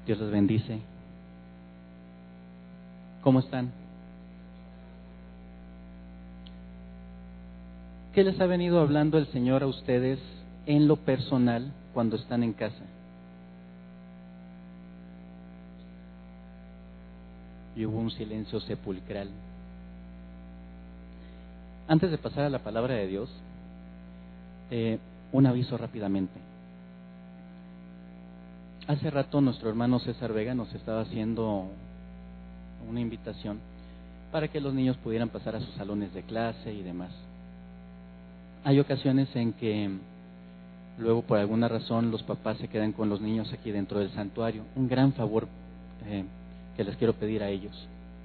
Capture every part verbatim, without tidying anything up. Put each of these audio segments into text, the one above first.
Dios les bendice. ¿Cómo están? ¿Qué les ha venido hablando el Señor a ustedes en lo personal cuando están en casa? Y hubo un silencio sepulcral. Antes de pasar a la palabra de Dios, eh, un aviso rápidamente. Hace rato nuestro hermano César Vega nos estaba haciendo una invitación para que los niños pudieran pasar a sus salones de clase y demás. Hay ocasiones en que luego por alguna razón los papás se quedan con los niños aquí dentro del santuario. Un gran favor eh, que les quiero pedir a ellos.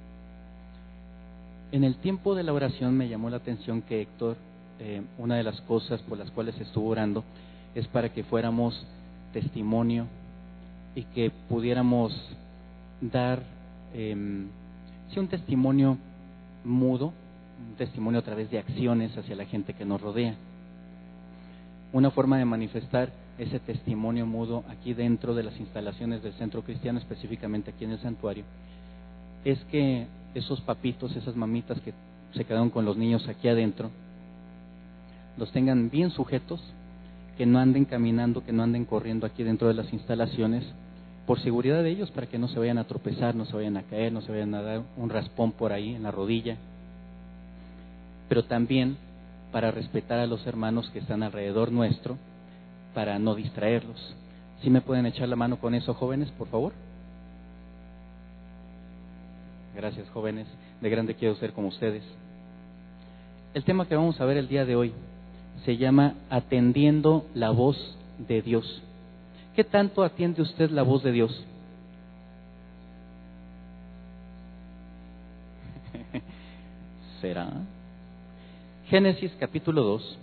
En el tiempo de la oración me llamó la atención que Héctor, eh, una de las cosas por las cuales estuvo orando es para que fuéramos testimonio y que pudiéramos dar eh, sí, un testimonio mudo, un testimonio a través de acciones hacia la gente que nos rodea. Una forma de manifestar ese testimonio mudo aquí dentro de las instalaciones del Centro Cristiano, específicamente aquí en el santuario, es que esos papitos, esas mamitas que se quedaron con los niños aquí adentro, los tengan bien sujetos, que no anden caminando, que no anden corriendo aquí dentro de las instalaciones, por seguridad de ellos, para que no se vayan a tropezar, no se vayan a caer, no se vayan a dar un raspón por ahí en la rodilla, pero también para respetar a los hermanos que están alrededor nuestro, para no distraerlos. ¿Sí me pueden echar la mano con eso, jóvenes, por favor? Gracias, jóvenes. De grande quiero ser como ustedes. El tema que vamos a ver el día de hoy se llama Atendiendo la voz de Dios. ¿Qué tanto atiende usted la voz de Dios? ¿Será? Génesis capítulo dos.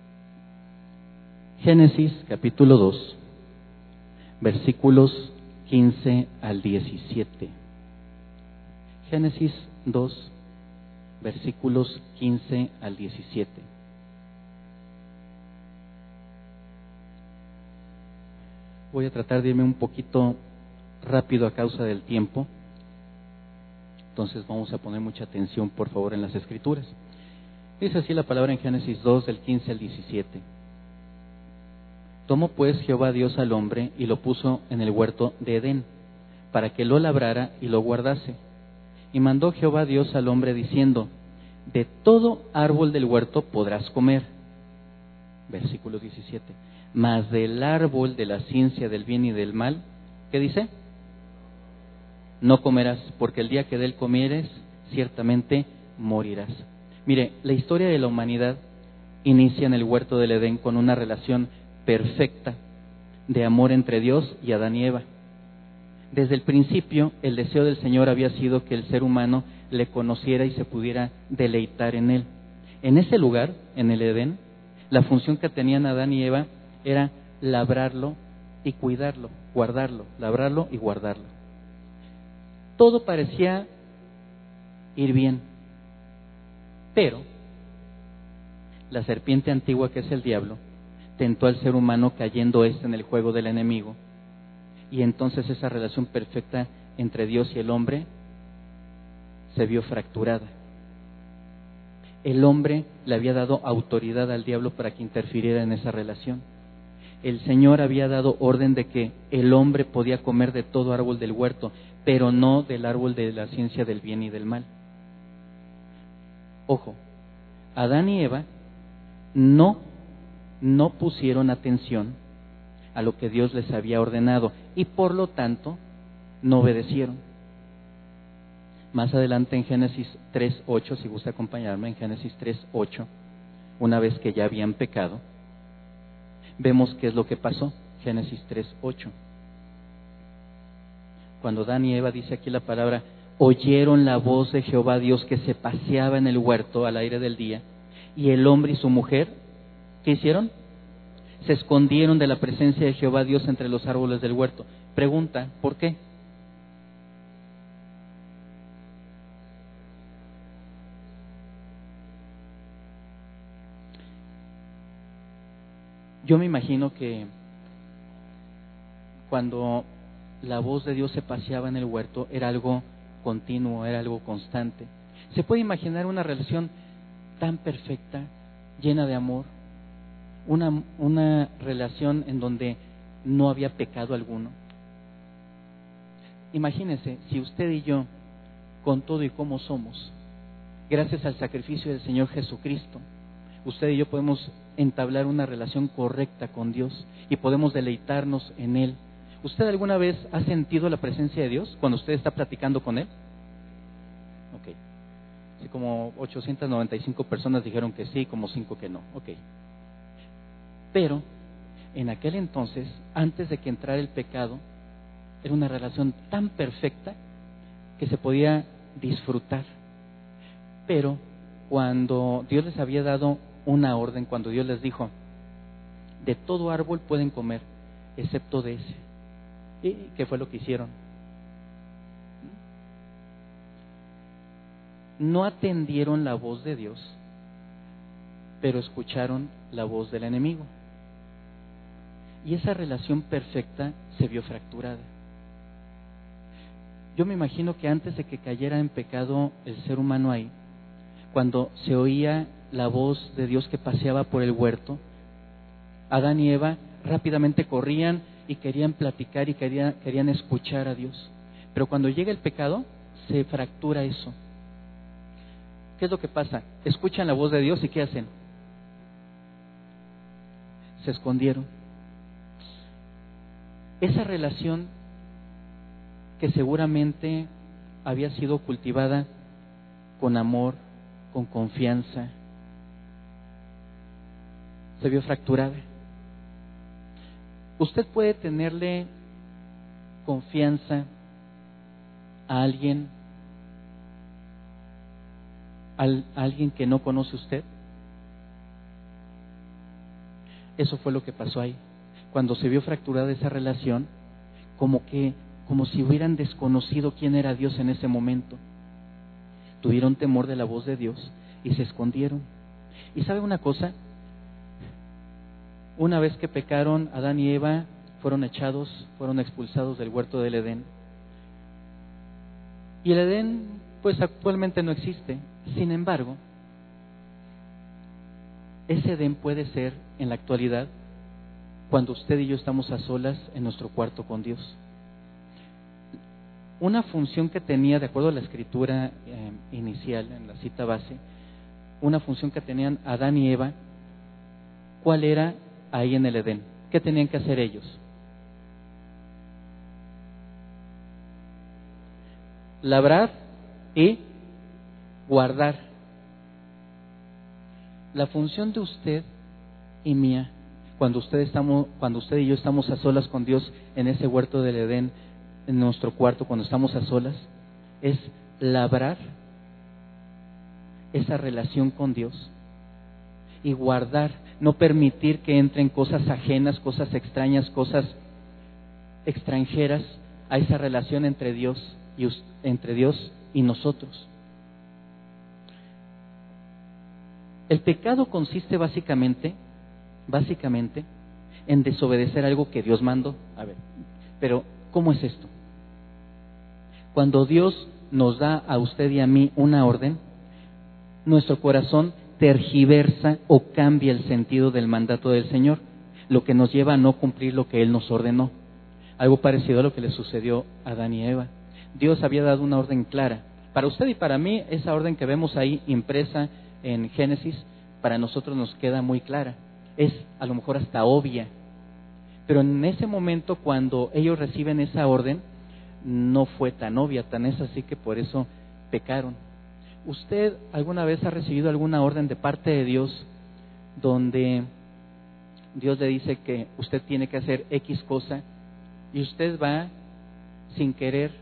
Génesis capítulo dos, versículos quince al diecisiete. Génesis dos, versículos quince al diecisiete. Voy a tratar de irme un poquito rápido a causa del tiempo. Entonces vamos a poner mucha atención, por favor, en las Escrituras. Dice así la palabra en Génesis dos, del quince al diecisiete. Tomó pues Jehová Dios al hombre y lo puso en el huerto de Edén, para que lo labrara y lo guardase. Y mandó Jehová Dios al hombre diciendo: de todo árbol del huerto podrás comer. Versículo diecisiete. Mas del árbol de la ciencia del bien y del mal, ¿qué dice? No comerás, porque el día que de él comieres, ciertamente morirás. Mire, la historia de la humanidad inicia en el huerto del Edén con una relación perfecta de amor entre Dios y Adán y Eva. Desde el principio, el deseo del Señor había sido que el ser humano le conociera y se pudiera deleitar en él. En ese lugar, en el Edén, la función que tenían Adán y Eva era labrarlo y cuidarlo, guardarlo, labrarlo y guardarlo. Todo parecía ir bien, pero la serpiente antigua, que es el diablo, tentó al ser humano, cayendo éste en el juego del enemigo, y entonces esa relación perfecta entre Dios y el hombre se vio fracturada. El hombre le había dado autoridad al diablo para que interfiriera en esa relación. El Señor había dado orden de que el hombre podía comer de todo árbol del huerto, pero no del árbol de la ciencia del bien y del mal. Ojo, Adán y Eva no, no pusieron atención a lo que Dios les había ordenado y por lo tanto no obedecieron. Más adelante en Génesis tres ocho, si gusta acompañarme, en Génesis tres ocho, una vez que ya habían pecado, vemos qué es lo que pasó. Génesis tres ocho. Cuando Adán y Eva, dice aquí la palabra, oyeron la voz de Jehová Dios que se paseaba en el huerto al aire del día, y el hombre y su mujer, ¿qué hicieron? Se escondieron de la presencia de Jehová Dios entre los árboles del huerto. Pregunta, ¿por qué? Yo me imagino que cuando la voz de Dios se paseaba en el huerto era algo continuo, era algo constante. ¿Se puede imaginar una relación tan perfecta, llena de amor? Una, una relación en donde no había pecado alguno. Imagínense, si usted y yo, con todo y como somos, gracias al sacrificio del Señor Jesucristo, usted y yo podemos entablar una relación correcta con Dios y podemos deleitarnos en Él. ¿Usted alguna vez ha sentido la presencia de Dios cuando usted está platicando con Él? Ok. Así como ochocientas noventa y cinco personas dijeron que sí, como cinco que no. Ok. Pero en aquel entonces, antes de que entrara el pecado, era una relación tan perfecta que se podía disfrutar. Pero cuando Dios les había dado una orden, cuando Dios les dijo, de todo árbol pueden comer, excepto de ese. ¿Y qué fue lo que hicieron? No atendieron la voz de Dios, pero escucharon la voz del enemigo. Y esa relación perfecta se vio fracturada. Yo me imagino que antes de que cayera en pecado el ser humano ahí, cuando se oía la voz de Dios que paseaba por el huerto, Adán y Eva rápidamente corrían y querían platicar y querían, querían escuchar a Dios. Pero cuando llega el pecado, se fractura eso. ¿Qué es lo que pasa? Escuchan la voz de Dios y ¿qué hacen? Se escondieron. Esa relación que seguramente había sido cultivada con amor, con confianza, se vio fracturada. Usted puede tenerle confianza a alguien, a alguien que no conoce usted. Eso fue lo que pasó ahí. Cuando se vio fracturada esa relación, como que, como si hubieran desconocido quién era Dios en ese momento. Tuvieron temor de la voz de Dios y se escondieron. ¿Y sabe una cosa? Una vez que pecaron, Adán y Eva fueron echados, fueron expulsados del huerto del Edén. Y el Edén, pues actualmente no existe. Sin embargo, ese Edén puede ser, en la actualidad, cuando usted y yo estamos a solas en nuestro cuarto con Dios. Una función que tenía, de acuerdo a la escritura eh, inicial, en la cita base, una función que tenían Adán y Eva, ¿cuál era ahí en el Edén? ¿Qué tenían que hacer ellos? Labrar y guardar. La función de usted y mía, cuando usted estamos, cuando usted y yo estamos a solas con Dios en ese huerto del Edén, en nuestro cuarto, cuando estamos a solas, es labrar esa relación con Dios y guardar, no permitir que entren cosas ajenas, cosas extrañas, cosas extranjeras a esa relación entre Dios y entre Dios y nosotros. El pecado consiste básicamente, básicamente, en desobedecer algo que Dios mandó. A ver, pero ¿cómo es esto? Cuando Dios nos da a usted y a mí una orden, nuestro corazón tergiversa o cambia el sentido del mandato del Señor, lo que nos lleva a no cumplir lo que Él nos ordenó. Algo parecido a lo que le sucedió a Adán y Eva. Dios había dado una orden clara. Para usted y para mí, esa orden que vemos ahí impresa en Génesis, para nosotros nos queda muy clara. Es a lo mejor hasta obvia. Pero en ese momento, cuando ellos reciben esa orden, no fue tan obvia, tan es así que por eso pecaron. ¿Usted alguna vez ha recibido alguna orden de parte de Dios donde Dios le dice que usted tiene que hacer X cosa y usted va sin querer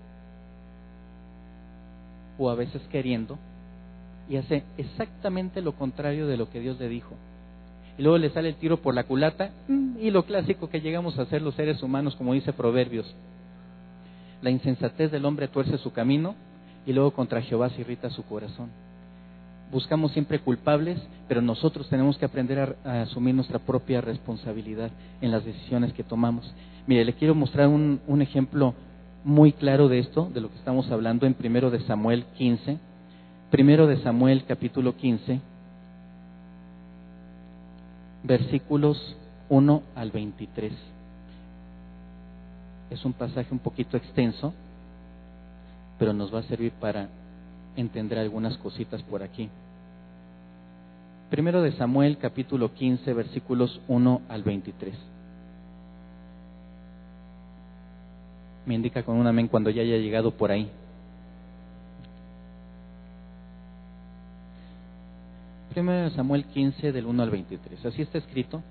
o a veces queriendo y hace exactamente lo contrario de lo que Dios le dijo? Y luego le sale el tiro por la culata y lo clásico que llegamos a hacer los seres humanos, como dice Proverbios: la insensatez del hombre tuerce su camino y luego contra Jehová se irrita su corazón. buscamos siempre culpables, pero nosotros tenemos que aprender a, a asumir nuestra propia responsabilidad en las decisiones que tomamos. Mire, le quiero mostrar un, un ejemplo muy claro de esto, de lo que estamos hablando en Primero de Samuel quince. Primero de Samuel capítulo quince, versículos uno al veintitrés. Es un pasaje un poquito extenso, pero nos va a servir para entender algunas cositas por aquí. Primero de Samuel capítulo quince, versículos uno al veintitrés. Me indica con un amén cuando ya haya llegado por ahí. Primero de Samuel quince, del uno al veintitrés. Así está escrito.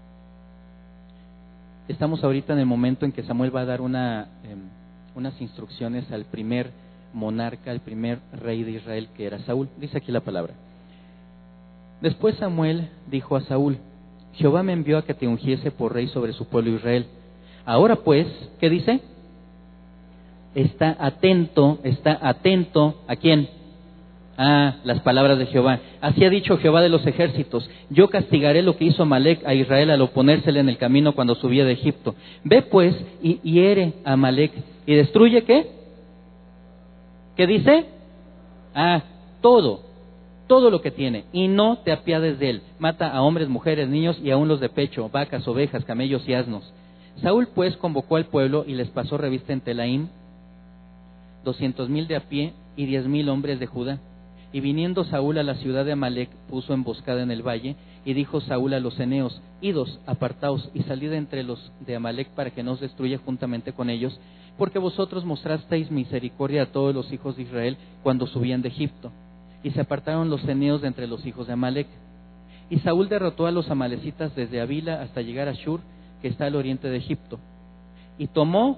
Estamos ahorita en el momento en que Samuel va a dar una, eh, unas instrucciones al primer monarca, al primer rey de Israel, que era Saúl. Dice aquí la palabra. Después Samuel dijo a Saúl: Jehová me envió a que te ungiese por rey sobre su pueblo Israel. Ahora pues, ¿qué dice? Está atento, está atento, ¿a quién? Ah, las palabras de Jehová. Así ha dicho Jehová de los ejércitos: yo castigaré lo que hizo Amalec a Israel al oponérsele en el camino cuando subía de Egipto. Ve pues y hiere a Amalec y destruye, ¿qué? ¿Qué dice? Ah, todo, todo lo que tiene, y no te apiades de él. Mata a hombres, mujeres, niños y aun los de pecho, vacas, ovejas, camellos y asnos. Saúl pues convocó al pueblo y les pasó revista en Telaim, doscientos mil de a pie y diez mil hombres de Judá. Y viniendo Saúl a la ciudad de Amalec, puso emboscada en el valle, y dijo Saúl a los eneos: idos, apartaos, y salid entre los de Amalec para que no os destruya juntamente con ellos, porque vosotros mostrasteis misericordia a todos los hijos de Israel cuando subían de Egipto. Y se apartaron los eneos de entre los hijos de Amalec. Y Saúl derrotó a los amalecitas desde Avila hasta llegar a Shur, que está al oriente de Egipto. Y tomó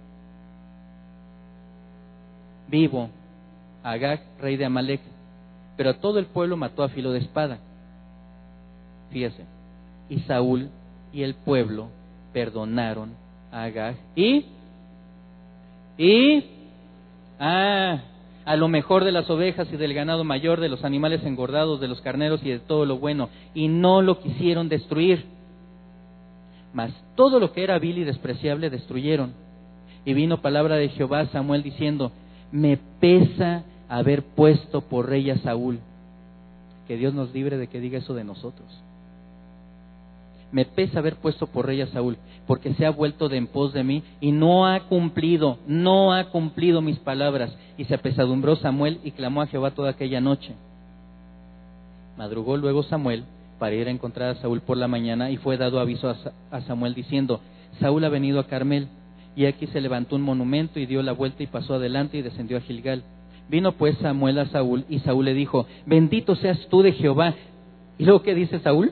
vivo a Agag, rey de Amalec, pero a todo el pueblo mató a filo de espada. Fíjese, y Saúl y el pueblo perdonaron a Agag y y ah, a lo mejor de las ovejas y del ganado mayor, de los animales engordados, de los carneros y de todo lo bueno, y no lo quisieron destruir. Mas todo lo que era vil y despreciable destruyeron. Y vino palabra de Jehová a Samuel diciendo: me pesa haber puesto por rey a Saúl. Que Dios nos libre de que diga eso de nosotros. Me pesa haber puesto por rey a Saúl, porque se ha vuelto de en pos de mí y no ha cumplido, no ha cumplido mis palabras. Y se apesadumbró Samuel y clamó a Jehová toda aquella noche. Madrugó luego Samuel para ir a encontrar a Saúl por la mañana, y fue dado aviso a Samuel diciendo: Saúl ha venido a Carmel. Y aquí se levantó un monumento y dio la vuelta y pasó adelante y descendió a Gilgal. Vino pues Samuel a Saúl, y Saúl le dijo: bendito seas tú de Jehová. ¿Y luego qué dice Saúl?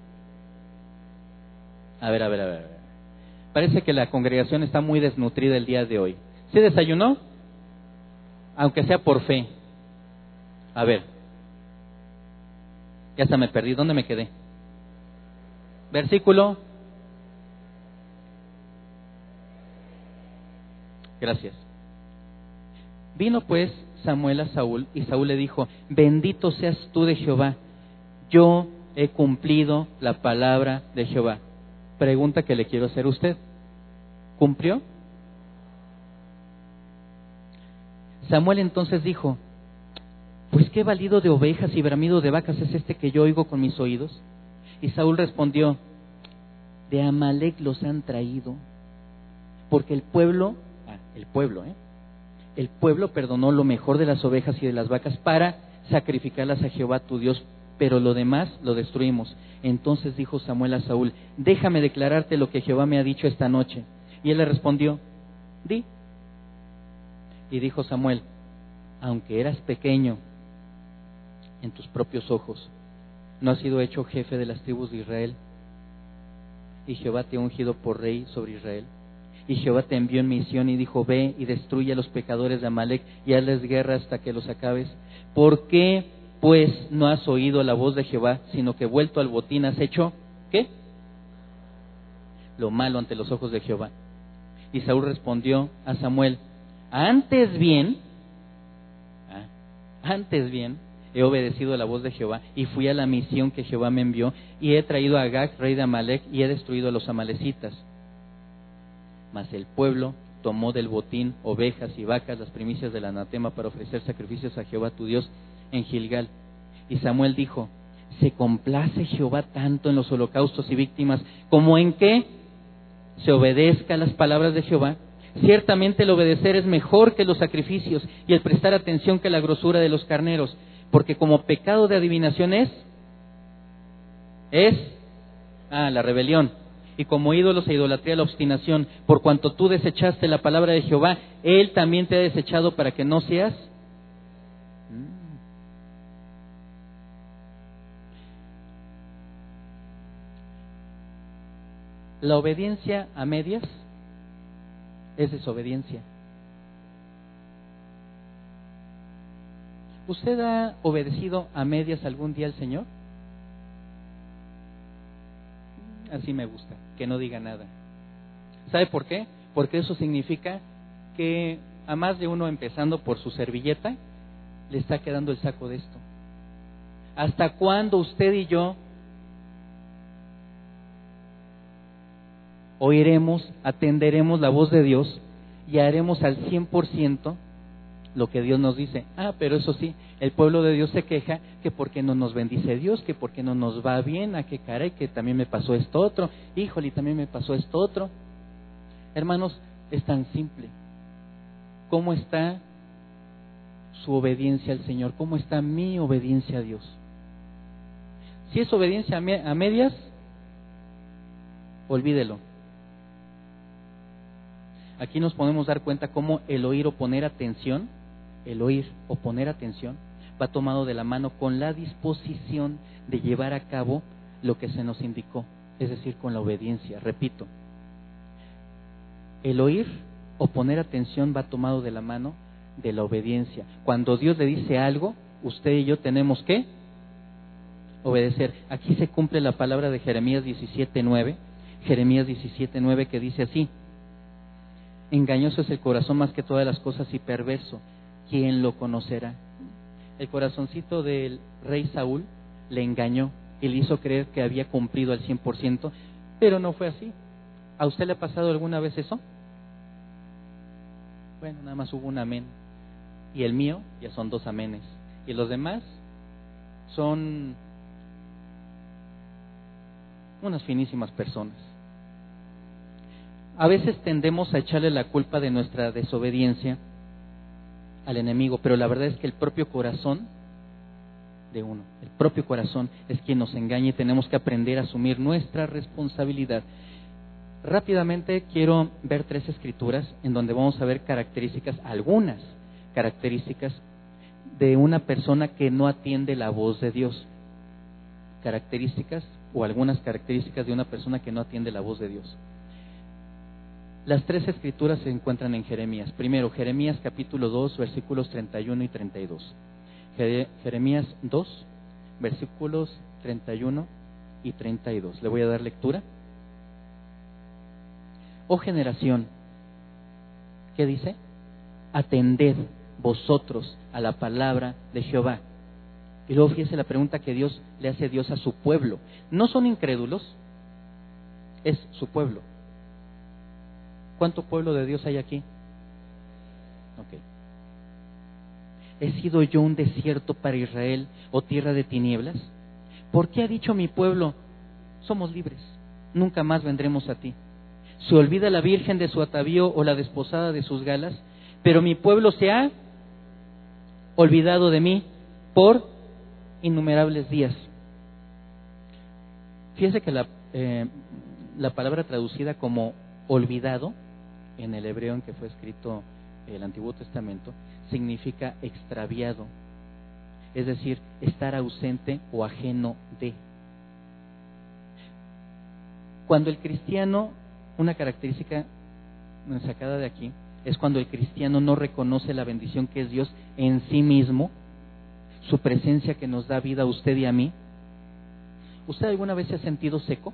A ver, a ver, a ver. Parece que la congregación está muy desnutrida el día de hoy. ¿Sí desayunó? Aunque sea por fe. A ver. Ya hasta me perdí. ¿Dónde me quedé? Versículo. Gracias. Vino pues Samuel a Saúl, y Saúl le dijo: bendito seas tú de Jehová, yo he cumplido la palabra de Jehová. Pregunta que le quiero hacer a usted: ¿cumplió? Samuel entonces dijo: pues qué balido de ovejas y bramido de vacas es este que yo oigo con mis oídos. Y Saúl respondió: de Amalec los han traído, porque el pueblo, ah, el pueblo, ¿eh? El pueblo perdonó lo mejor de las ovejas y de las vacas para sacrificarlas a Jehová tu Dios, pero lo demás lo destruimos. Entonces dijo Samuel a Saúl: déjame declararte lo que Jehová me ha dicho esta noche. Y él le respondió: di. Y dijo Samuel: aunque eras pequeño en tus propios ojos, no has sido hecho jefe de las tribus de Israel, y Jehová te ha ungido por rey sobre Israel. Y Jehová te envió en misión y dijo: ve y destruye a los pecadores de Amalec y hazles guerra hasta que los acabes. ¿Por qué pues no has oído la voz de Jehová, sino que vuelto al botín has hecho ¿qué? Lo malo ante los ojos de Jehová? Y Saúl respondió a Samuel: antes bien, ah, antes bien, he obedecido la voz de Jehová y fui a la misión que Jehová me envió y he traído a Agag, rey de Amalec, y he destruido a los amalecitas. Mas el pueblo tomó del botín ovejas y vacas, las primicias del anatema, para ofrecer sacrificios a Jehová tu Dios en Gilgal. Y Samuel dijo: ¿se complace Jehová tanto en los holocaustos y víctimas como en que se obedezca las palabras de Jehová? Ciertamente el obedecer es mejor que los sacrificios y el prestar atención que la grosura de los carneros, porque como pecado de adivinación es, es, ah, la rebelión, y como ídolos e idolatría la obstinación. Por cuanto tú desechaste la palabra de Jehová, Él también te ha desechado para que no seas. La obediencia a medias es desobediencia. ¿Usted ha obedecido a medias algún día al Señor? Así me gusta, que no diga nada. ¿Sabe por qué? Porque eso significa que a más de uno, empezando por su servilleta, le está quedando el saco de esto. ¿Hasta cuándo usted y yo oiremos, atenderemos la voz de Dios y haremos al cien por ciento lo que Dios nos dice? Ah, pero eso sí, el pueblo de Dios se queja que por qué no nos bendice Dios, que por qué no nos va bien, a qué caray, que también me pasó esto otro, híjole, también me pasó esto otro. Hermanos, es tan simple. ¿Cómo está su obediencia al Señor? ¿Cómo está mi obediencia a Dios? Si es obediencia a medias, olvídelo. Aquí nos podemos dar cuenta cómo el oír o poner atención, el oír o poner atención, va tomado de la mano con la disposición de llevar a cabo lo que se nos indicó, es decir, con la obediencia. Repito, el oír o poner atención va tomado de la mano de la obediencia. Cuando Dios le dice algo, usted y yo tenemos que obedecer. Aquí se cumple la palabra de Jeremías diecisiete nueve, Jeremías diecisiete nueve, que dice así: engañoso es el corazón más que todas las cosas y perverso, ¿quién lo conocerá? El corazoncito del rey Saúl le engañó y le hizo creer que había cumplido al cien por ciento, pero no fue así. ¿A usted le ha pasado alguna vez eso? Bueno, nada más hubo un amén, y el mío ya son dos amenes, y los demás son unas finísimas personas. A veces tendemos a echarle la culpa de nuestra desobediencia al enemigo, pero la verdad es que el propio corazón de uno, el propio corazón es quien nos engaña, y tenemos que aprender a asumir nuestra responsabilidad. Rápidamente quiero ver tres escrituras en donde vamos a ver características, algunas características de una persona que no atiende la voz de Dios. Características o algunas características de una persona que no atiende la voz de Dios. Las tres escrituras se encuentran en Jeremías. Primero, Jeremías capítulo dos, versículos treinta y uno y treinta y dos. Jeremías dos, versículos treinta y uno y treinta y dos. Le voy a dar lectura. Oh generación, ¿qué dice? Atended vosotros a la palabra de Jehová. Y luego fíjese la pregunta que Dios le hace Dios a su pueblo. No son incrédulos, es su pueblo. ¿Cuánto pueblo de Dios hay aquí? Ok. ¿He sido yo un desierto para Israel o tierra de tinieblas? ¿Por qué ha dicho mi pueblo, somos libres, nunca más vendremos a ti? ¿Se olvida la virgen de su atavío o la desposada de sus galas? Pero mi pueblo se ha olvidado de mí por innumerables días. Fíjese que la, eh, la palabra traducida como olvidado en el hebreo en que fue escrito el Antiguo Testamento significa extraviado, es decir, estar ausente o ajeno de. Cuando el cristiano, una característica sacada de aquí, es cuando el cristiano no reconoce la bendición que es Dios en sí mismo, su presencia que nos da vida a usted y a mí. ¿Usted alguna vez se ha sentido seco?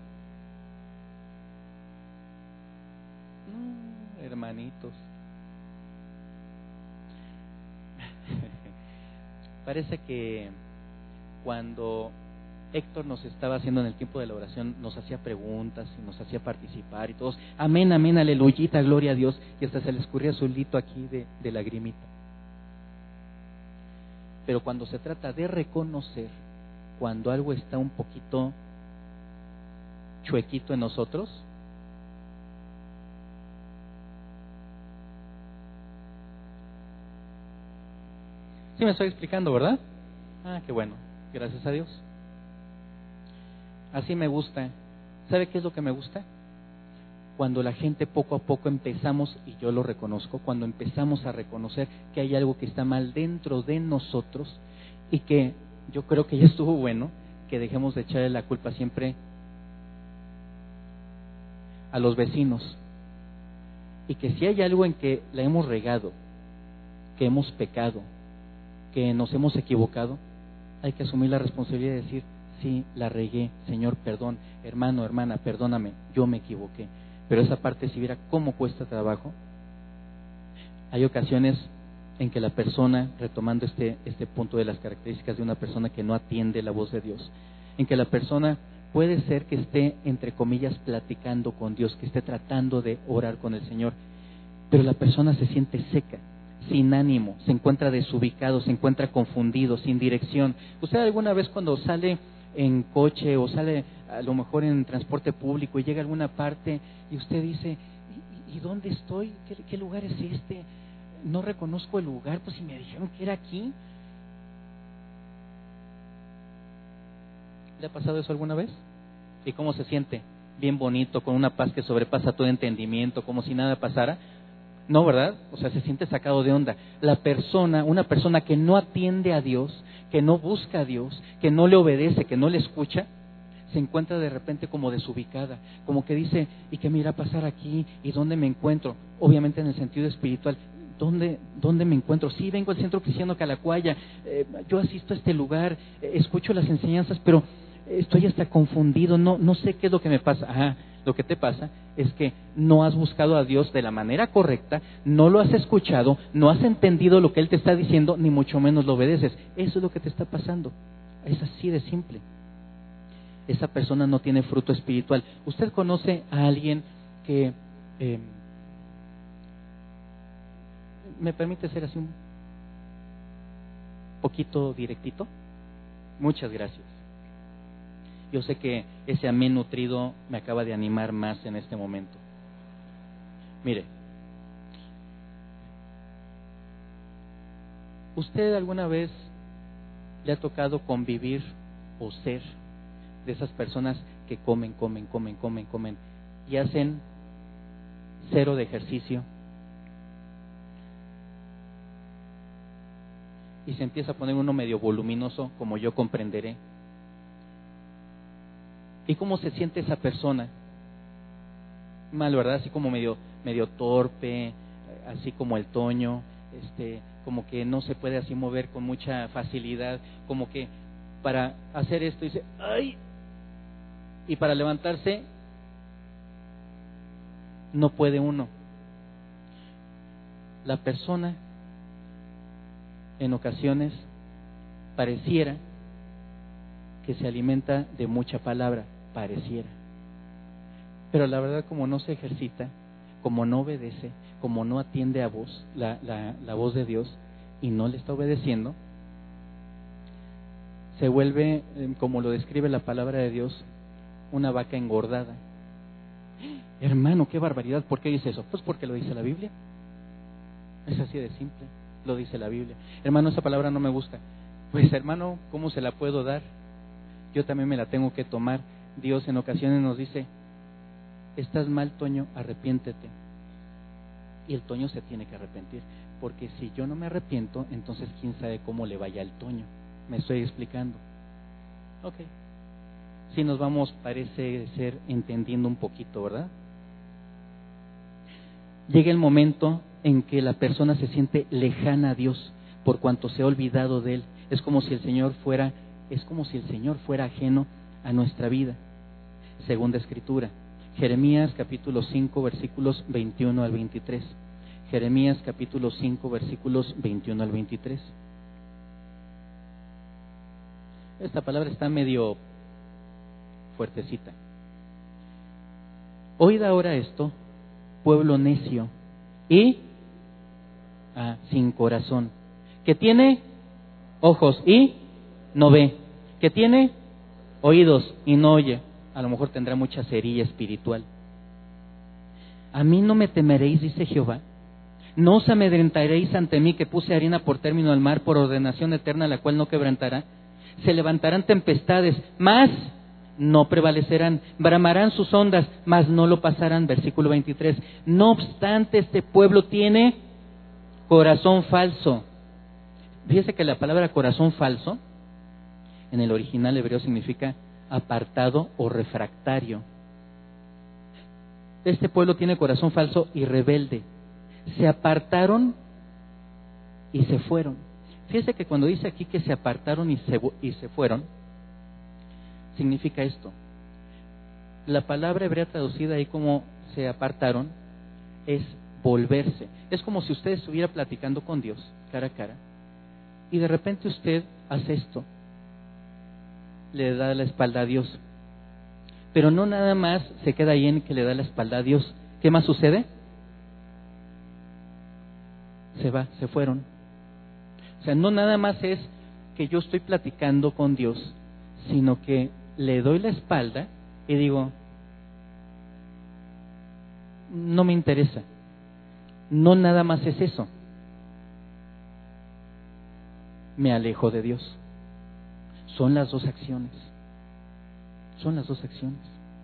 No, hermanitos. Parece que cuando Héctor nos estaba haciendo en el tiempo de la oración, nos hacía preguntas y nos hacía participar y todos, amén, amén, aleluyita, gloria a Dios, y hasta se le escurría su hilito aquí de, de lagrimita. Pero cuando se trata de reconocer, cuando algo está un poquito chuequito en nosotros, sí me estoy explicando, ¿verdad? Ah, qué bueno, gracias a Dios. Así me gusta. ¿Sabe qué es lo que me gusta? Cuando la gente poco a poco empezamos, y yo lo reconozco, cuando empezamos a reconocer que hay algo que está mal dentro de nosotros y que yo creo que ya estuvo bueno que dejemos de echarle la culpa siempre a los vecinos, y que si hay algo en que la hemos regado, que hemos pecado, que nos hemos equivocado, hay que asumir la responsabilidad de decir, sí, la regué, Señor, perdón, hermano, hermana, perdóname, yo me equivoqué. Pero esa parte, si viera cómo cuesta trabajo, hay ocasiones en que la persona, retomando este, este punto de las características de una persona que no atiende la voz de Dios, en que la persona puede ser que esté, entre comillas, platicando con Dios, que esté tratando de orar con el Señor, pero la persona se siente seca, sin ánimo, se encuentra desubicado, se encuentra confundido, sin dirección. ¿Usted alguna vez cuando sale en coche o sale a lo mejor en transporte público y llega a alguna parte y usted dice, ¿y, y dónde estoy? ¿Qué, ¿Qué lugar es este? No reconozco el lugar, pues si me dijeron que era aquí. ¿Le ha pasado eso alguna vez? ¿Y cómo se siente? Bien bonito, con una paz que sobrepasa todo entendimiento, como si nada pasara. No, ¿verdad? O sea, se siente sacado de onda. La persona, una persona que no atiende a Dios, que no busca a Dios, que no le obedece, que no le escucha, se encuentra de repente como desubicada, como que dice, ¿y qué me irá a pasar aquí? ¿Y dónde me encuentro? Obviamente en el sentido espiritual, ¿dónde, dónde me encuentro? Sí, vengo al Centro Cristiano Calacuaya, eh, yo asisto a este lugar, eh, escucho las enseñanzas, pero estoy hasta confundido, no, no sé qué es lo que me pasa. Ajá, lo que te pasa es que no has buscado a Dios de la manera correcta, no lo has escuchado, no has entendido lo que Él te está diciendo, ni mucho menos lo obedeces. Eso es lo que te está pasando. Es así de simple. Esa persona no tiene fruto espiritual. ¿Usted conoce a alguien que... Eh, ¿me permite ser así un poquito directito? Muchas gracias. Yo sé que ese amén nutrido me acaba de animar más en este momento. Mire, ¿usted alguna vez le ha tocado convivir o ser de esas personas que comen, comen, comen, comen, comen y hacen cero de ejercicio? Y se empieza a poner uno medio voluminoso, como yo comprenderé. ¿Y cómo se siente esa persona? Mal, ¿verdad? Así como medio, medio torpe, así como el Toño, este, como que no se puede así mover con mucha facilidad, como que para hacer esto dice, ¡ay! Y para levantarse, no puede uno. La persona, en ocasiones, pareciera que se alimenta de mucha palabra, pareciera. Pero la verdad, como no se ejercita, como no obedece, como no atiende a voz, la, la, la voz de Dios, y no le está obedeciendo, se vuelve, como lo describe la palabra de Dios, una vaca engordada. Hermano, qué barbaridad, ¿por qué dice eso? Pues porque lo dice la Biblia. Es así de simple, lo dice la Biblia. Hermano, esa palabra no me gusta. Pues hermano, ¿cómo se la puedo dar? Yo también me la tengo que tomar. Dios en ocasiones nos dice, estás mal, Toño, arrepiéntete. Y el Toño se tiene que arrepentir, porque si yo no me arrepiento, entonces quién sabe cómo le vaya al Toño. Me estoy explicando. Ok. Si nos vamos, parece ser, entendiendo un poquito, ¿verdad? Llega el momento en que la persona se siente lejana a Dios, por cuanto se ha olvidado de Él. Es como si el Señor fuera, es como si el Señor fuera ajeno a nuestra vida. Segunda Escritura, Jeremías capítulo cinco, versículos veintiuno al veintitrés. Jeremías capítulo cinco, versículos veintiuno al veintitrés. esta palabra está medio fuertecita. Oíd ahora esto, pueblo necio y ah, sin corazón, que tiene ojos y no ve, que tiene oídos y no oye. A lo mejor tendrá mucha cerilla espiritual. A mí no me temeréis, dice Jehová. No os amedrentaréis ante mí, que puse harina por término al mar, por ordenación eterna, la cual no quebrantará. Se levantarán tempestades, mas no prevalecerán. Bramarán sus ondas, mas no lo pasarán. Versículo veintitrés. No obstante, este pueblo tiene corazón falso. Fíjese que la palabra corazón falso, en el original hebreo, significa apartado o refractario. Este pueblo tiene corazón falso y rebelde. Se apartaron y se fueron. Fíjese que cuando dice aquí que se apartaron y se, y se fueron, significa esto. La palabra hebrea traducida ahí como se apartaron es volverse. Es como si usted estuviera platicando con Dios cara a cara y de repente usted hace esto, le da la espalda a Dios. Pero no nada más se queda ahí en que le da la espalda a Dios. ¿Qué más sucede? Se va, se fueron. O sea, no nada más es que yo estoy platicando con Dios, sino que le doy la espalda y digo, no me interesa. No nada más es eso. Me alejo de Dios. Son las dos acciones. Son las dos acciones.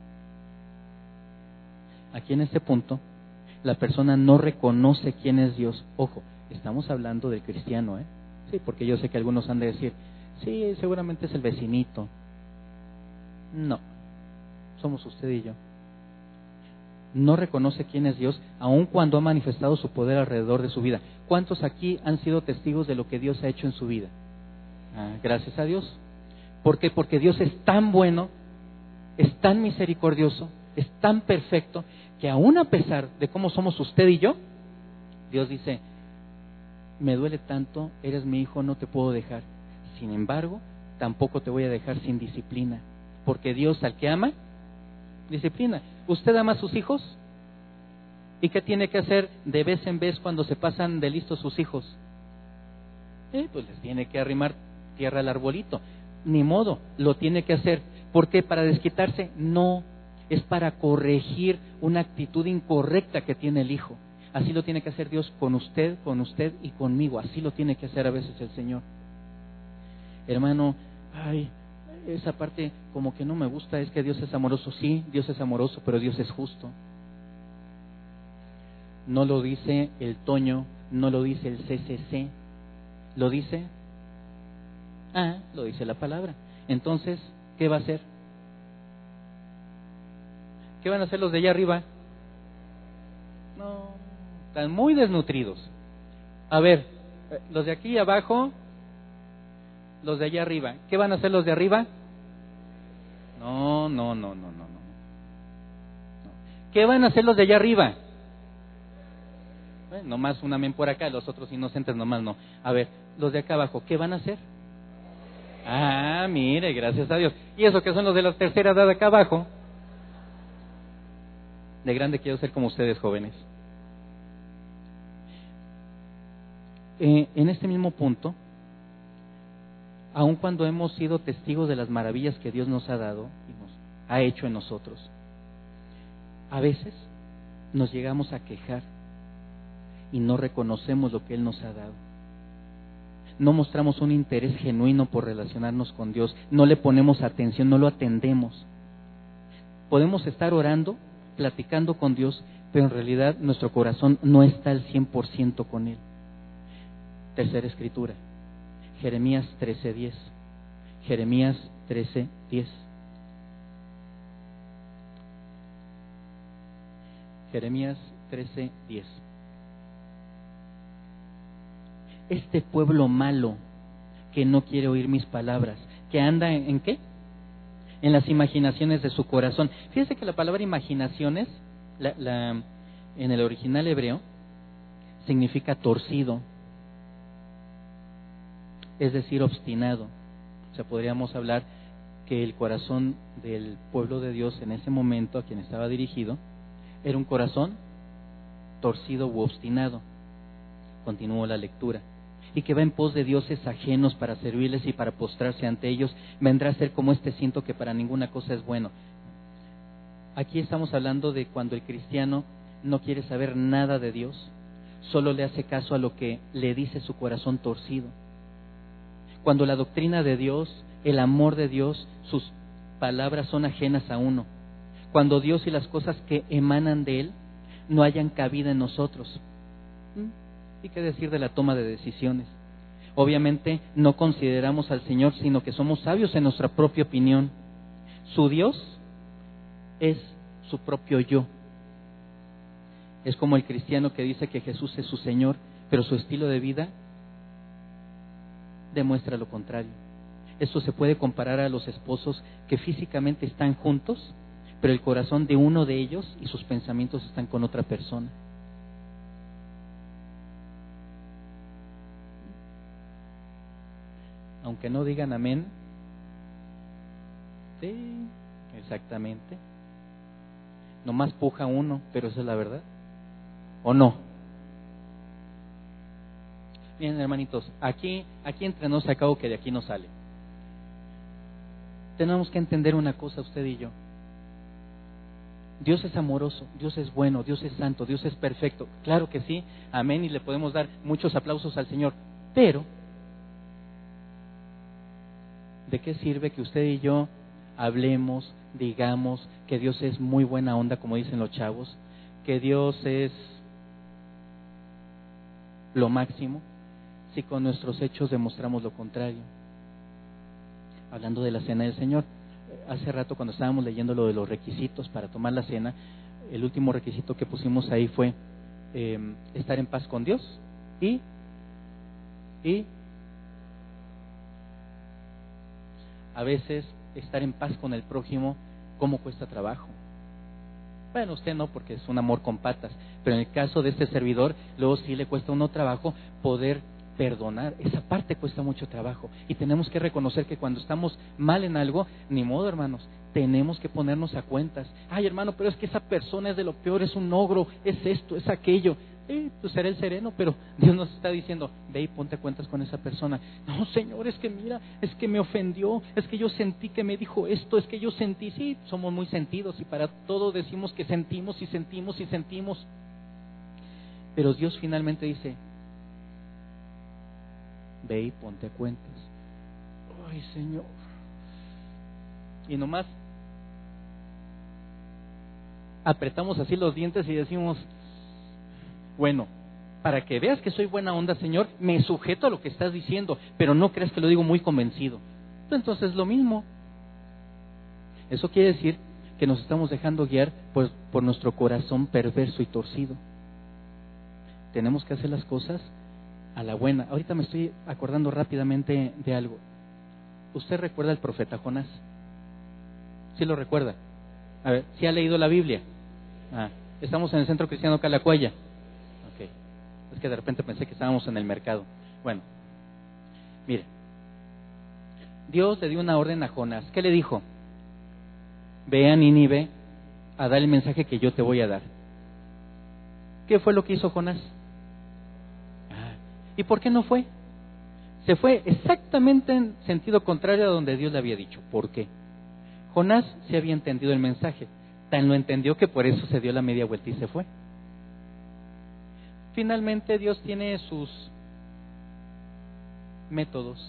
Aquí en este punto, la persona no reconoce quién es Dios. Ojo, estamos hablando del cristiano, ¿eh? Sí, porque yo sé que algunos han de decir, sí, seguramente es el vecinito. No, somos usted y yo. No reconoce quién es Dios, aun cuando ha manifestado su poder alrededor de su vida. ¿Cuántos aquí han sido testigos de lo que Dios ha hecho en su vida? Ah, gracias a Dios. ¿Por qué? Porque Dios es tan bueno, es tan misericordioso, es tan perfecto, que aún a pesar de cómo somos usted y yo, Dios dice, me duele tanto, eres mi hijo, no te puedo dejar. Sin embargo, tampoco te voy a dejar sin disciplina, porque Dios al que ama, disciplina. ¿Usted ama a sus hijos? ¿Y qué tiene que hacer de vez en vez cuando se pasan de listos sus hijos? Eh, pues les tiene que arrimar tierra al arbolito. Ni modo, lo tiene que hacer. ¿Por qué? ¿Para desquitarse? No, es para corregir una actitud incorrecta que tiene el hijo. Así lo tiene que hacer Dios con usted, con usted y conmigo. Así lo tiene que hacer a veces el Señor. Hermano, ay, esa parte como que no me gusta, es que Dios es amoroso. Sí, Dios es amoroso, pero Dios es justo. No lo dice el Toño, no lo dice el C C C, lo dice, ah, lo dice la palabra. Entonces, ¿qué va a hacer? ¿Qué van a hacer los de allá arriba? No, están muy desnutridos. A ver, los de aquí abajo, los de allá arriba, ¿qué van a hacer los de arriba? No, no, no, no, no, no. ¿Qué van a hacer los de allá arriba? Bueno, nomás un amén por acá, los otros inocentes nomás no. A ver, los de acá abajo, ¿qué van a hacer? Ah, mire, gracias a Dios. ¿Y eso que son los de la tercera edad acá abajo? De grande quiero ser como ustedes, jóvenes. Eh, en este mismo punto, aun cuando hemos sido testigos de las maravillas que Dios nos ha dado y nos ha hecho en nosotros, a veces nos llegamos a quejar y no reconocemos lo que Él nos ha dado. No mostramos un interés genuino por relacionarnos con Dios, no le ponemos atención, no lo atendemos. Podemos estar orando, platicando con Dios, pero en realidad nuestro corazón no está al cien por ciento con Él. Tercera escritura, Jeremías trece diez. Jeremías trece diez. Jeremías trece diez. Este pueblo malo que no quiere oír mis palabras, que anda en, ¿en qué? En las imaginaciones de su corazón. Fíjese que la palabra imaginaciones, la, la, en el original hebreo, significa torcido, es decir, obstinado. O sea, podríamos hablar que el corazón del pueblo de Dios en ese momento a quien estaba dirigido era un corazón torcido u obstinado. Continúo la lectura. Y que va en pos de dioses ajenos para servirles y para postrarse ante ellos, vendrá a ser como este cinto que para ninguna cosa es bueno. Aquí estamos hablando de cuando el cristiano no quiere saber nada de Dios, solo le hace caso a lo que le dice su corazón torcido. Cuando la doctrina de Dios, el amor de Dios, sus palabras son ajenas a uno. Cuando Dios y las cosas que emanan de Él no hayan cabida en nosotros. ¿Y qué decir de la toma de decisiones? Obviamente no consideramos al Señor, sino que somos sabios en nuestra propia opinión. Su Dios es su propio yo. Es como el cristiano que dice que Jesús es su Señor, pero su estilo de vida demuestra lo contrario. Esto se puede comparar a los esposos que físicamente están juntos, pero el corazón de uno de ellos y sus pensamientos están con otra persona. Aunque no digan amén, sí, exactamente. Nomás puja uno, pero esa es la verdad. ¿O no? Miren, hermanitos, aquí, aquí entre nos acabo que de aquí no sale. Tenemos que entender una cosa, usted y yo. Dios es amoroso, Dios es bueno, Dios es santo, Dios es perfecto. Claro que sí, amén, y le podemos dar muchos aplausos al Señor. Pero, ¿de qué sirve que usted y yo hablemos, digamos que Dios es muy buena onda, como dicen los chavos, que Dios es lo máximo, si con nuestros hechos demostramos lo contrario? Hablando de la cena del Señor, hace rato cuando estábamos leyendo lo de los requisitos para tomar la cena, el último requisito que pusimos ahí fue eh, estar en paz con Dios y y a veces estar en paz con el prójimo, ¿cómo cuesta trabajo? Bueno, usted no, porque es un amor con patas, pero en el caso de este servidor, luego sí le cuesta a uno trabajo poder perdonar. Esa parte cuesta mucho trabajo, y tenemos que reconocer que cuando estamos mal en algo, ni modo, hermanos, tenemos que ponernos a cuentas. Ay, hermano, pero es que esa persona es de lo peor, es un ogro, es esto, es aquello. Eh, pues será el sereno, pero Dios nos está diciendo, ve y ponte a cuentas con esa persona. No, Señor, es que mira, es que me ofendió, es que yo sentí que me dijo esto, es que yo sentí. Sí, somos muy sentidos y para todo decimos que sentimos y sentimos y sentimos. Pero Dios finalmente dice, ve y ponte a cuentas. Ay, Señor. Y nomás apretamos así los dientes y decimos, bueno, para que veas que soy buena onda, Señor, me sujeto a lo que estás diciendo, pero no creas que lo digo muy convencido. Entonces lo mismo. Eso quiere decir que nos estamos dejando guiar por, por nuestro corazón perverso y torcido. Tenemos que hacer las cosas a la buena. Ahorita me estoy acordando rápidamente de algo. ¿Usted recuerda al profeta Jonás? ¿Sí lo recuerda? A ver, ¿sí ha leído la Biblia? Ah, estamos en el Centro Cristiano Calacuaya. Okay. Es que de repente pensé que estábamos en el mercado. Bueno, mire, Dios le dio una orden a Jonás. ¿Qué le dijo? Ve a Nínive a dar el mensaje que yo te voy a dar. ¿Qué fue lo que hizo Jonás? Ah, ¿y por qué no fue? Se fue exactamente en sentido contrario a donde Dios le había dicho. ¿Por qué? Jonás se había entendido el mensaje, tan lo entendió que por eso se dio la media vuelta y se fue. Finalmente Dios tiene sus métodos.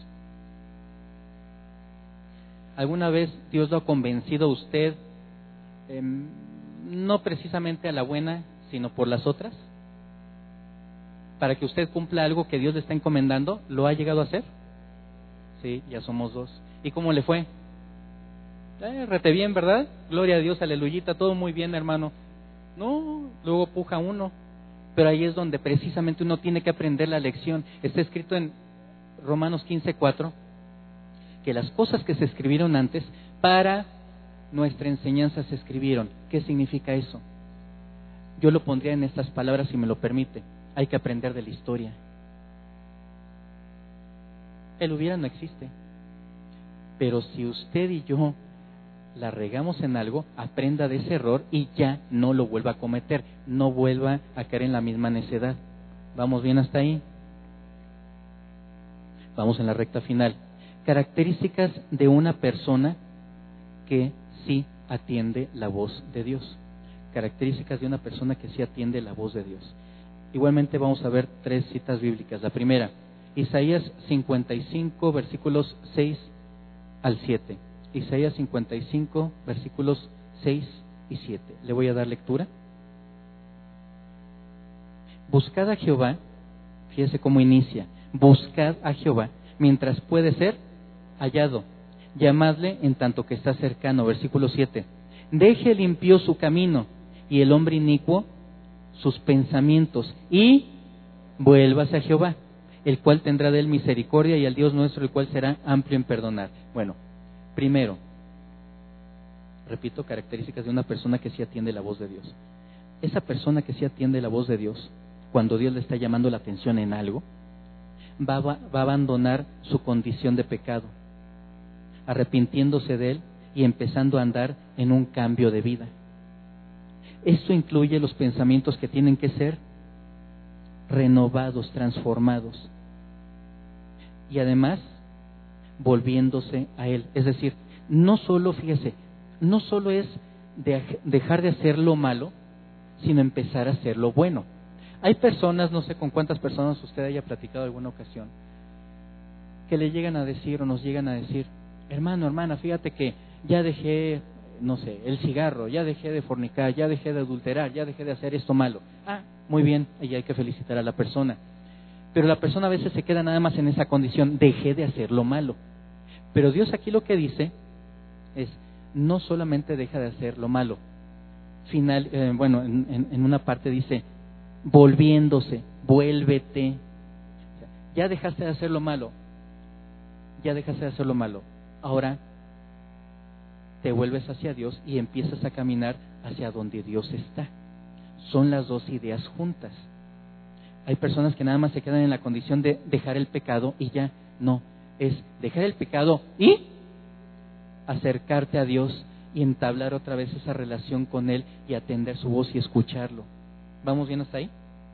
¿Alguna vez Dios lo ha convencido a usted, eh, no precisamente a la buena, sino por las otras? Para que usted cumpla algo que Dios le está encomendando, ¿lo ha llegado a hacer? Sí, ya somos dos. ¿Y cómo le fue? Eh, rete bien, ¿verdad? Gloria a Dios, aleluyita, todo muy bien, hermano. No, luego puja uno. Pero ahí es donde precisamente uno tiene que aprender la lección. Está escrito en Romanos quince cuatro que las cosas que se escribieron antes para nuestra enseñanza se escribieron. ¿Qué significa eso? Yo lo pondría en estas palabras, si me lo permite. Hay que aprender de la historia. El hubiera no existe. Pero si usted y yo la regamos en algo, aprenda de ese error y ya no lo vuelva a cometer, no vuelva a caer en la misma necedad. ¿Vamos bien hasta ahí? Vamos en la recta final. Características de una persona que sí atiende la voz de Dios. Características de una persona que sí atiende la voz de Dios. Igualmente vamos a ver tres citas bíblicas. La primera, Isaías cincuenta y cinco, versículos seis al siete. Isaías cincuenta y cinco, versículos seis y siete. Le voy a dar lectura. Buscad a Jehová, fíjese cómo inicia. Buscad a Jehová mientras puede ser hallado. Llamadle en tanto que está cercano. Versículo siete. Deje el impío su camino y el hombre inicuo sus pensamientos y vuélvase a Jehová, el cual tendrá de él misericordia, y al Dios nuestro, el cual será amplio en perdonar. Bueno, primero, repito, características de una persona que sí atiende la voz de Dios. Esa persona que sí atiende la voz de Dios, cuando Dios le está llamando la atención en algo, va, va, va a abandonar su condición de pecado, arrepintiéndose de él y empezando a andar en un cambio de vida. Esto incluye los pensamientos que tienen que ser renovados, transformados, y además volviéndose a Él. Es decir, no solo, fíjese, no solo es de dejar de hacer lo malo, sino empezar a hacer lo bueno. Hay personas, no sé con cuántas personas usted haya platicado alguna ocasión, que le llegan a decir o nos llegan a decir: hermano, hermana, fíjate que ya dejé, no sé, el cigarro, ya dejé de fornicar, ya dejé de adulterar, ya dejé de hacer esto malo. Ah, muy bien, y hay que felicitar a la persona. Pero la persona a veces se queda nada más en esa condición: dejé de hacer lo malo. Pero Dios aquí lo que dice es: no solamente deja de hacer lo malo. Final, eh, bueno, en, en, en una parte dice: volviéndose, vuélvete. Ya dejaste de hacer lo malo, ya dejaste de hacer lo malo. Ahora te vuelves hacia Dios y empiezas a caminar hacia donde Dios está. Son las dos ideas juntas. Hay personas que nada más se quedan en la condición de dejar el pecado y ya no. Es dejar el pecado y acercarte a Dios y entablar otra vez esa relación con Él y atender su voz y escucharlo. ¿Vamos bien hasta ahí?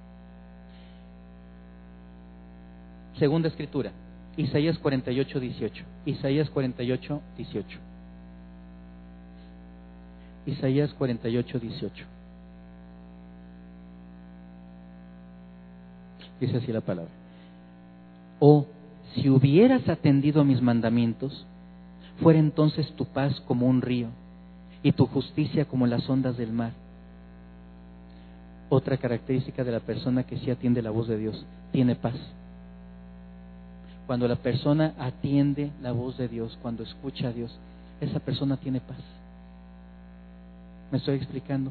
Segunda escritura, Isaías cuarenta y ocho, dieciocho. Isaías cuarenta y ocho, dieciocho. Isaías cuarenta y ocho, dieciocho. Dice así la palabra: oh, si hubieras atendido a mis mandamientos, fuera entonces tu paz como un río y tu justicia como las ondas del mar. Otra característica de la persona que sí atiende la voz de Dios: tiene paz. Cuando la persona atiende la voz de Dios, cuando escucha a Dios, esa persona tiene paz. ¿Me estoy explicando?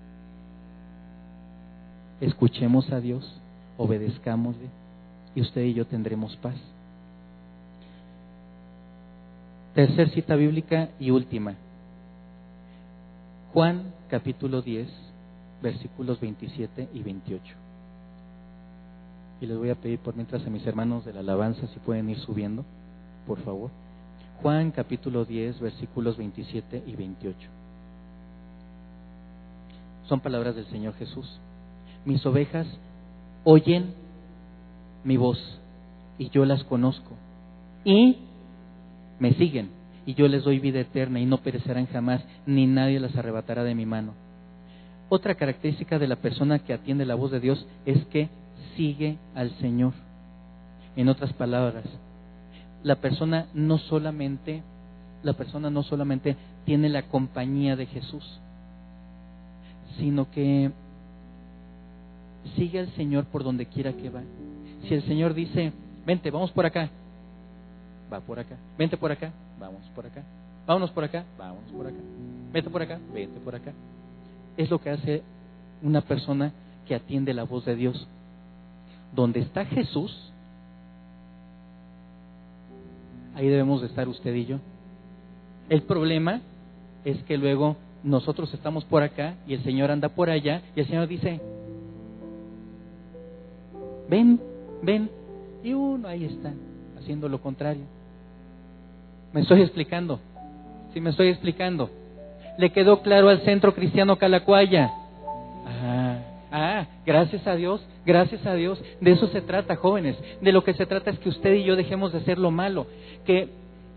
Escuchemos a Dios, obedezcámosle, y usted y yo tendremos paz. Tercer cita bíblica y última. Juan capítulo diez, versículos veintisiete y veintiocho. Y les voy a pedir por mientras a mis hermanos de la alabanza si pueden ir subiendo, por favor. Juan capítulo diez, versículos veintisiete y veintiocho. Son palabras del Señor Jesús. Mis ovejas oyen mi voz y yo las conozco y me siguen, y yo les doy vida eterna y no perecerán jamás, ni nadie las arrebatará de mi mano. Otra característica de la persona que atiende la voz de Dios es que sigue al Señor. En otras palabras, la persona no solamente la persona no solamente tiene la compañía de Jesús, sino que sigue al Señor por donde quiera que va. Si el Señor dice: vente, vamos por acá, va por acá. Vente por acá, vamos por acá. Vámonos por acá, vámonos por acá. Vete por acá, vete por acá. Es lo que hace una persona que atiende la voz de Dios. Donde está Jesús, ahí debemos de estar usted y yo. El problema es que luego nosotros estamos por acá y el Señor anda por allá, y el Señor dice: ven, ven, y uno ahí está haciendo lo contrario. ¿Me estoy explicando? Sí, me estoy explicando. ¿Le quedó claro al Centro Cristiano Calacuaya? Ah, ah, gracias a Dios, gracias a Dios. De eso se trata, jóvenes. De lo que se trata es que usted y yo dejemos de hacer lo malo. Que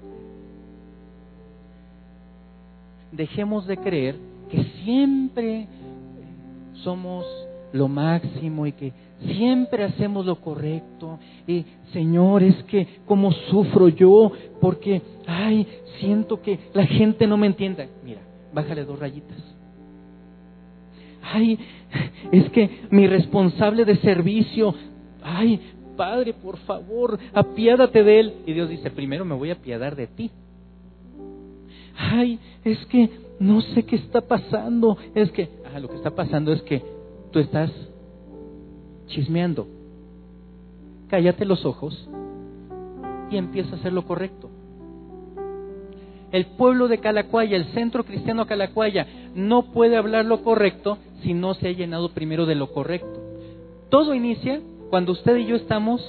dejemos de creer que siempre somos lo máximo y que siempre hacemos lo correcto. Y Señor, es que cómo sufro yo porque, ay, siento que la gente no me entienda. Mira, bájale dos rayitas. Ay, es que mi responsable de servicio, ay, Padre, por favor, apiádate de él. Y Dios dice, primero me voy a apiadar de ti. Ay, es que no sé qué está pasando. Es que, ah, lo que está pasando es que tú estás chismeando. Cállate los ojos y empieza a hacer lo correcto. El pueblo de Calacuaya, el Centro Cristiano Calacuaya, no puede hablar lo correcto si no se ha llenado primero de lo correcto. Todo inicia cuando usted y yo estamos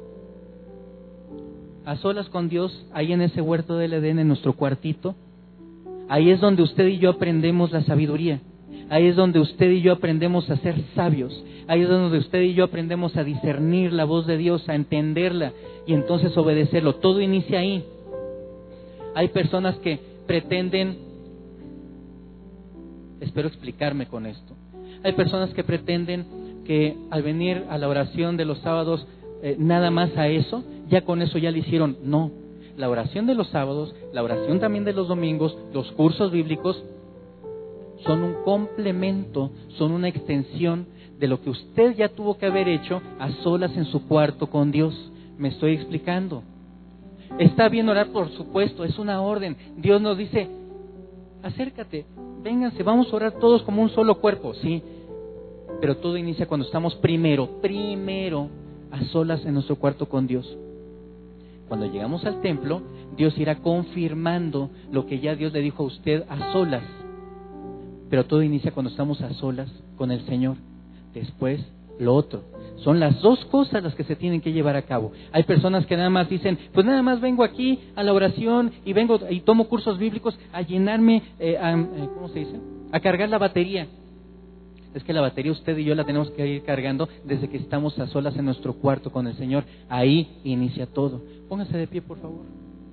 a solas con Dios, ahí en ese huerto del Edén, en nuestro cuartito. Ahí es donde usted y yo aprendemos la sabiduría. Ahí es donde usted y yo aprendemos a ser sabios. Ahí es donde usted y yo aprendemos a discernir la voz de Dios, a entenderla y entonces obedecerlo. Todo inicia ahí. Hay personas que pretenden, espero explicarme con esto, hay personas que pretenden que al venir a la oración de los sábados, eh, nada más a eso, ya con eso ya le hicieron. No, la oración de los sábados, la oración también de los domingos, los cursos bíblicos, son un complemento, son una extensión de lo que usted ya tuvo que haber hecho a solas en su cuarto con Dios. ¿Me estoy explicando? Está bien orar, por supuesto, es una orden. Dios nos dice, acércate, vénganse, vamos a orar todos como un solo cuerpo, sí. Pero todo inicia cuando estamos primero, primero a solas en nuestro cuarto con Dios. Cuando llegamos al templo, Dios irá confirmando lo que ya Dios le dijo a usted a solas. Pero todo inicia cuando estamos a solas con el Señor. Después, lo otro. Son las dos cosas las que se tienen que llevar a cabo. Hay personas que nada más dicen, pues nada más vengo aquí a la oración y vengo y tomo cursos bíblicos a llenarme, eh, a, eh, ¿cómo se dice? A cargar la batería. Es que la batería usted y yo la tenemos que ir cargando desde que estamos a solas en nuestro cuarto con el Señor. Ahí inicia todo. Póngase de pie, por favor.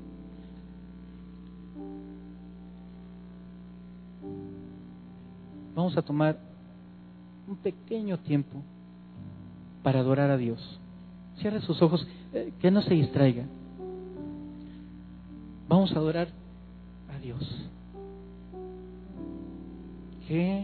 Vamos a tomar un pequeño tiempo para adorar a Dios. Cierre sus ojos, eh, que no se distraiga. Vamos a adorar a Dios. Qué,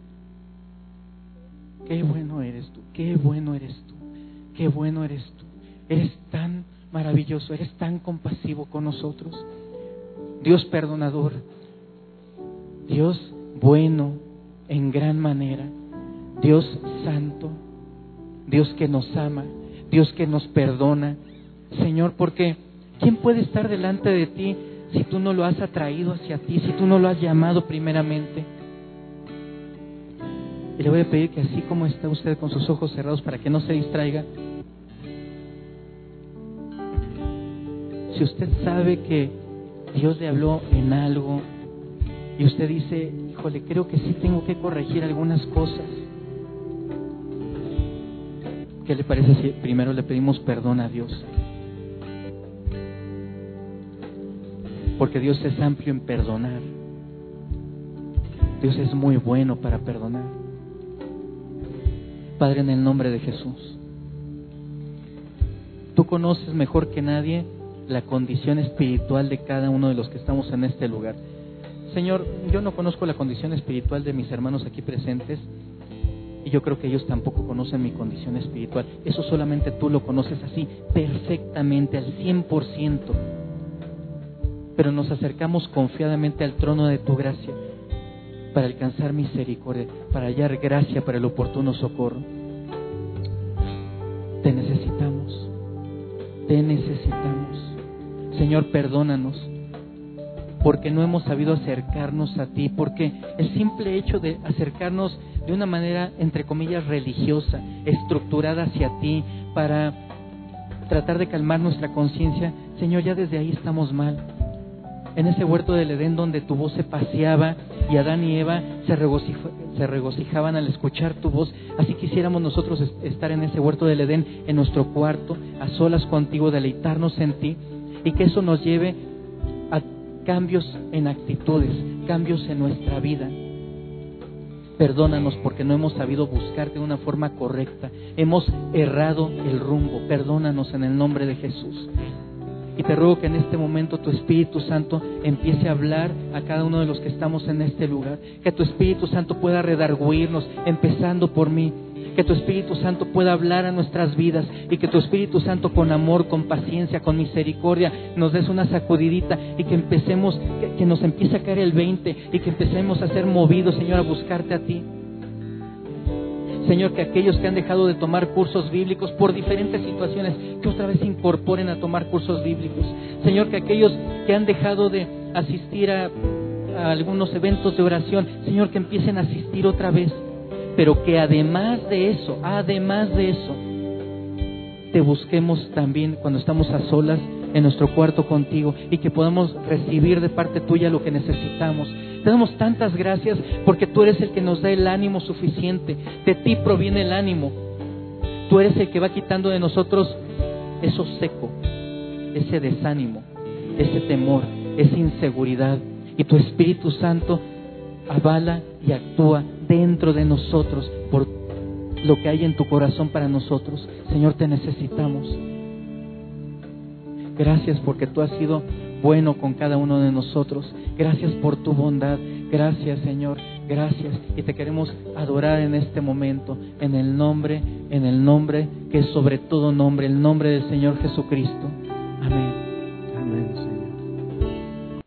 qué bueno eres tú, qué bueno eres tú, qué bueno eres tú. Eres tan maravilloso, eres tan compasivo con nosotros. Dios perdonador, Dios bueno en gran manera, Dios santo, Dios que nos ama, Dios que nos perdona. Señor, porque ¿quién puede estar delante de ti si tú no lo has atraído hacia ti, si tú no lo has llamado primeramente? Y le voy a pedir que así como está usted con sus ojos cerrados para que no se distraiga, si usted sabe que Dios le habló en algo y usted dice, híjole, creo que sí tengo que corregir algunas cosas, ¿qué le parece si primero le pedimos perdón a Dios? Porque Dios es amplio en perdonar. Dios es muy bueno para perdonar. Padre, en el nombre de Jesús, tú conoces mejor que nadie la condición espiritual de cada uno de los que estamos en este lugar. Señor, yo no conozco la condición espiritual de mis hermanos aquí presentes y yo creo que ellos tampoco conocen mi condición espiritual. Eso solamente tú lo conoces así, perfectamente, al cien por ciento. Pero nos acercamos confiadamente al trono de tu gracia para alcanzar misericordia, para hallar gracia para el oportuno socorro. Te necesitamos, te necesitamos. Señor, perdónanos porque no hemos sabido acercarnos a ti, porque el simple hecho de acercarnos de una manera, entre comillas, religiosa, estructurada hacia ti, para tratar de calmar nuestra conciencia, Señor, ya desde ahí estamos mal. en ese huerto del Edén donde tu voz se paseaba y Adán y Eva se, regocija, se regocijaban al escuchar tu voz. Así quisiéramos nosotros estar en ese huerto del Edén, en nuestro cuarto, a solas contigo, deleitarnos en ti, y que eso nos lleve a cambios en actitudes, cambios en nuestra vida. Perdónanos porque no hemos sabido buscarte de una forma correcta. Hemos errado el rumbo. Perdónanos en el nombre de Jesús. Y te ruego que en este momento tu Espíritu Santo empiece a hablar a cada uno de los que estamos en este lugar. Que tu Espíritu Santo pueda redarguirnos, empezando por mí. Que tu Espíritu Santo pueda hablar a nuestras vidas y que tu Espíritu Santo con amor, con paciencia, con misericordia nos des una sacudidita y que empecemos, que, que nos empiece a caer el veinte y que empecemos a ser movidos, Señor, a buscarte a ti. Señor, que aquellos que han dejado de tomar cursos bíblicos por diferentes situaciones, que otra vez se incorporen a tomar cursos bíblicos. Señor, que aquellos que han dejado de asistir a, a algunos eventos de oración, Señor, que empiecen a asistir otra vez. Pero que además de eso, además de eso, te busquemos también cuando estamos a solas en nuestro cuarto contigo y que podamos recibir de parte tuya lo que necesitamos. Te damos tantas gracias porque tú eres el que nos da el ánimo suficiente. De ti proviene el ánimo. Tú eres el que va quitando de nosotros eso seco, ese desánimo, ese temor, esa inseguridad. Y tu Espíritu Santo avala y actúa dentro de nosotros por lo que hay en tu corazón para nosotros. Señor, te necesitamos. Gracias porque tú has sido bueno con cada uno de nosotros. Gracias por tu bondad. Gracias, Señor. Gracias. Y te queremos adorar en este momento, en el nombre, en el nombre que es sobre todo nombre, el nombre del Señor Jesucristo. Amén.